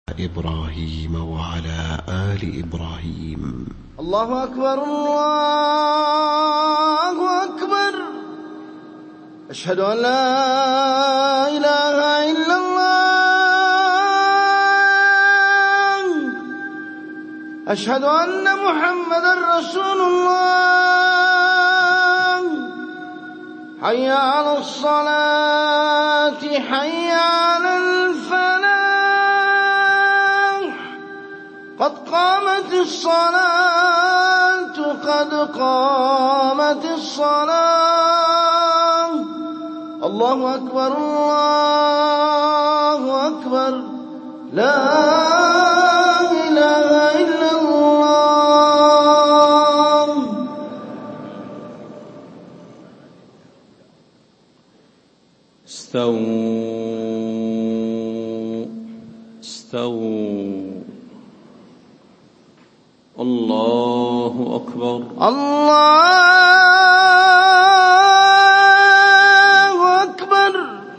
إبراهيم وعلى آل إبراهيم. الله أكبر الله أكبر. أشهد أن لا إله إلا الله. أشهد أن محمدا رسول الله. حي على الصلاة حي على الفلاح. قد قامت الصلاة قد قامت الصلاة. الله أكبر الله أكبر. لا إله إلا الله. استووا. الله أكبر. الله أكبر.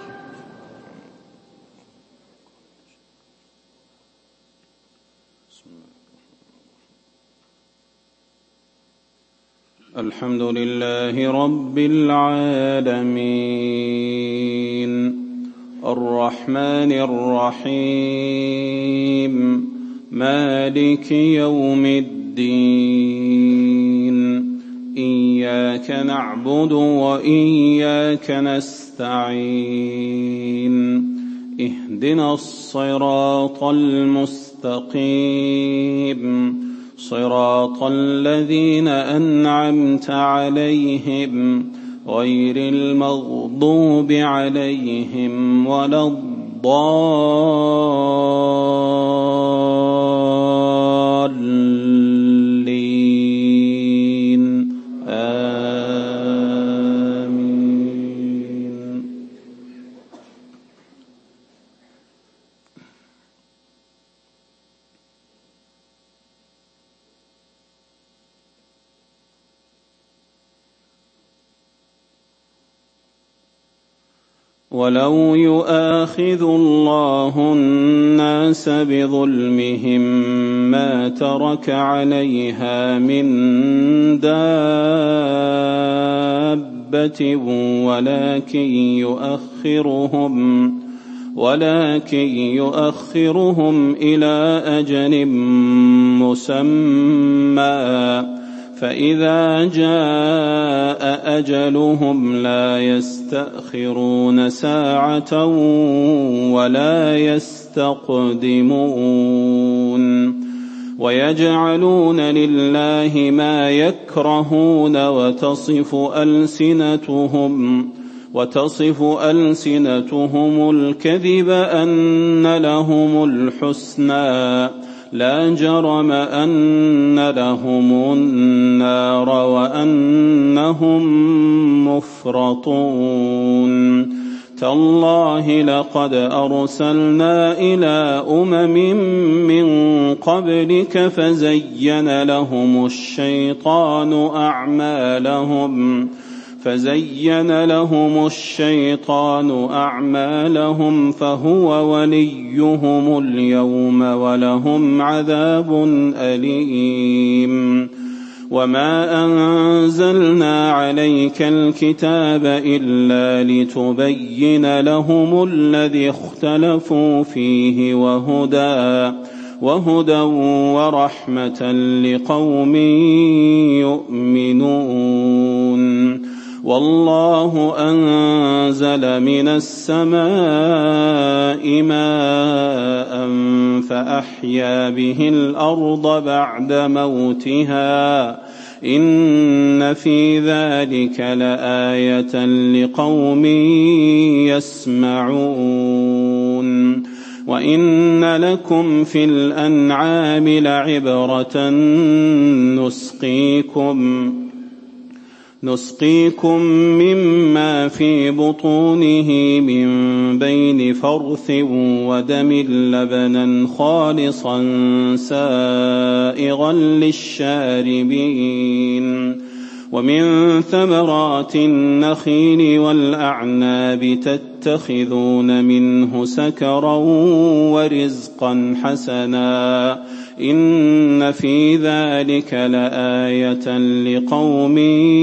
الحمد لله رب العالمين الرحمن الرحيم مالك يوم الدين. إياك نعبد وإياك نستعين. اهدنا الصراط المستقيم صراط الذين أنعمت عليهم غير المغضوب عليهم ولا الضالين. آمين. ولو يؤاخذ الله الناس بظلمهم ما ترك عليها من دابة ولكن يؤخرهم إلى أجل مسمى فإذا جاء أجلهم لا يستأخرون ساعة ولا يستقدمون. ويجعلون لله ما يكرهون وتصف ألسنتهم الكذب أن لهم الحسنى لا جرم أن لهم النار وأنهم مفرطون. تالله لقد أرسلنا إلى أمم من قبلك فزين لهم الشيطان أعمالهم فهو وليهم اليوم ولهم عذاب أليم. وما أنزلنا عليك الكتاب إلا لتبين لهم الذي اختلفوا فيه وهدى ورحمة لقوم يؤمنون. والله أنزل من السماء ماء فأحيا به الأرض بعد موتها إن في ذلك لآية لقوم يسمعون. وإن لكم في الأنعام لعبرة نسقيكم مما في بطونه من بين فرث ودم لبنا خالصا سائغا للشاربين ومن ثمرات النخيل والأعناب تتخذون منه سكرا ورزقا حسنا إن في ذلك لآية لقوم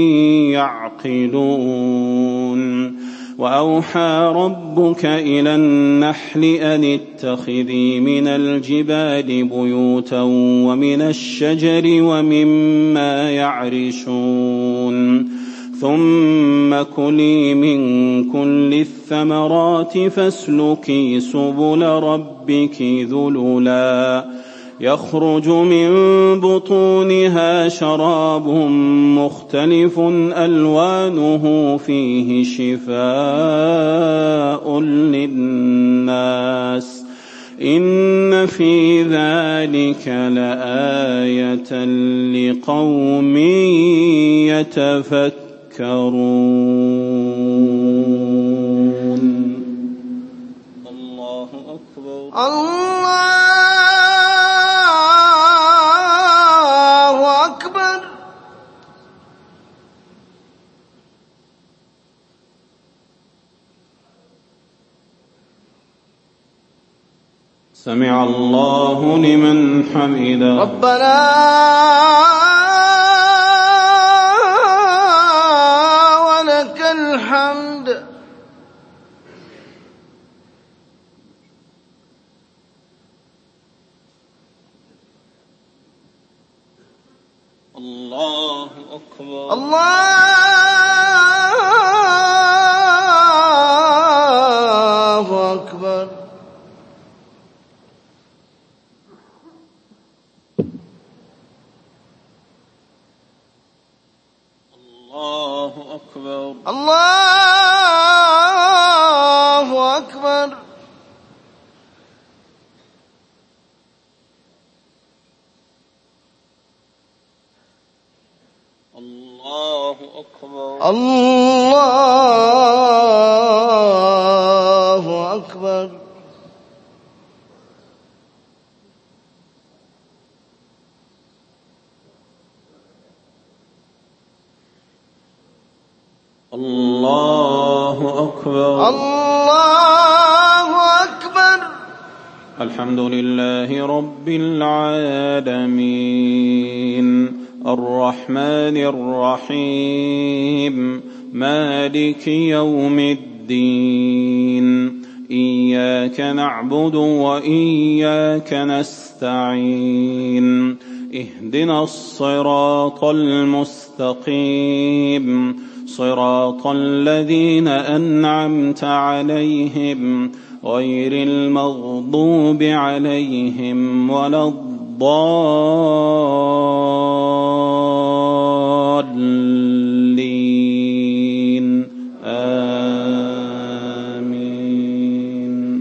يعقلون وأوحى ربك إلى النحل أن اتخذي من الجبال بيوتا ومن الشجر ومما يعرشون ثم كلي من كل الثمرات فاسلكي سبل ربك ذللا يخرج من بطونها شراب مختلف ألوانه فيه شفاء للناس إن في ذلك لآية لقوم يتفكرون. الله أكبر. سمع الله لمن حمده. ربنا ولك الحمد. الله أكبر. الله أكبر. الله أكبر. الله أكبر. الله أكبر. الله أكبر. الله أكبر. الله أكبر. الحمد لله رب العالمين الرحمن الرحيم مالك يوم الدين إياك نعبد وإياك نستعين اهدنا الصراط المستقيم صراط الذين أنعمت عليهم غير المغضوب عليهم ولا الضالين آمين.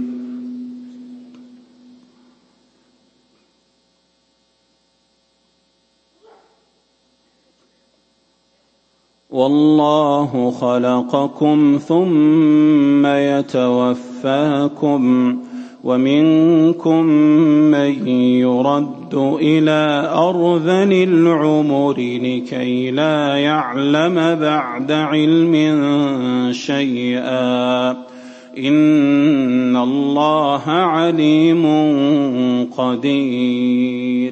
والله خلقكم ثم يتوفاكم ومنكم من يرد إلى أرذل العمر لكي لا يعلم بعد علم شيئا إن الله عليم قدير.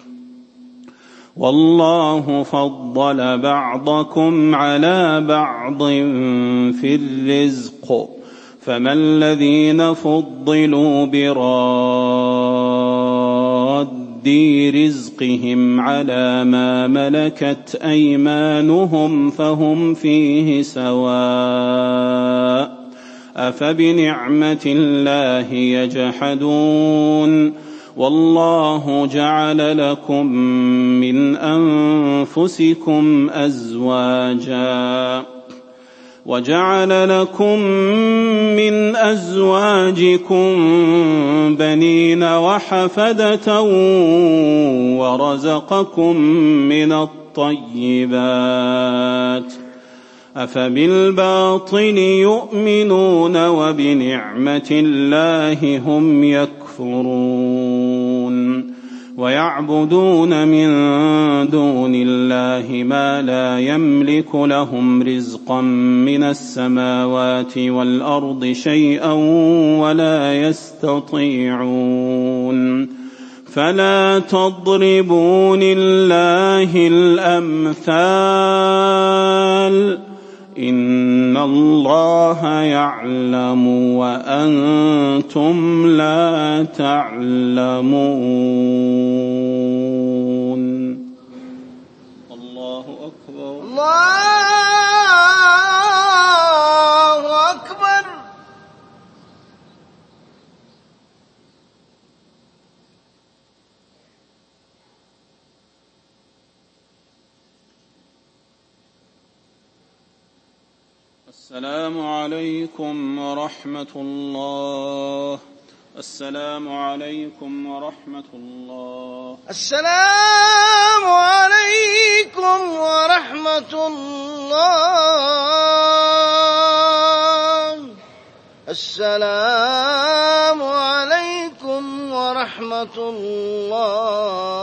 والله فضل بعضكم على بعض في الرزق فما الذين فضلوا براد رزقهم على ما ملكت أيمانهم فهم فيه سواء أفبنعمة الله يجحدون. والله جعل لكم من أنفسكم أزواجا وجعل لكم من أزواجكم بنين وحفدة ورزقكم من الطيبات أفبالباطل يؤمنون وبنعمة الله هم يكفرون. ويعبدون من دون الله ما لا يملك لهم رزقا من السماوات والأرض شيئا ولا يستطيعون فلا تضربوا لله الأمثال إن الله يعلم وأنتم لا تعلمون. الله أكبر. الله أكبر. السلام عليكم ورحمة الله. السلام عليكم ورحمة الله. السلام عليكم ورحمة الله. السلام عليكم ورحمة الله.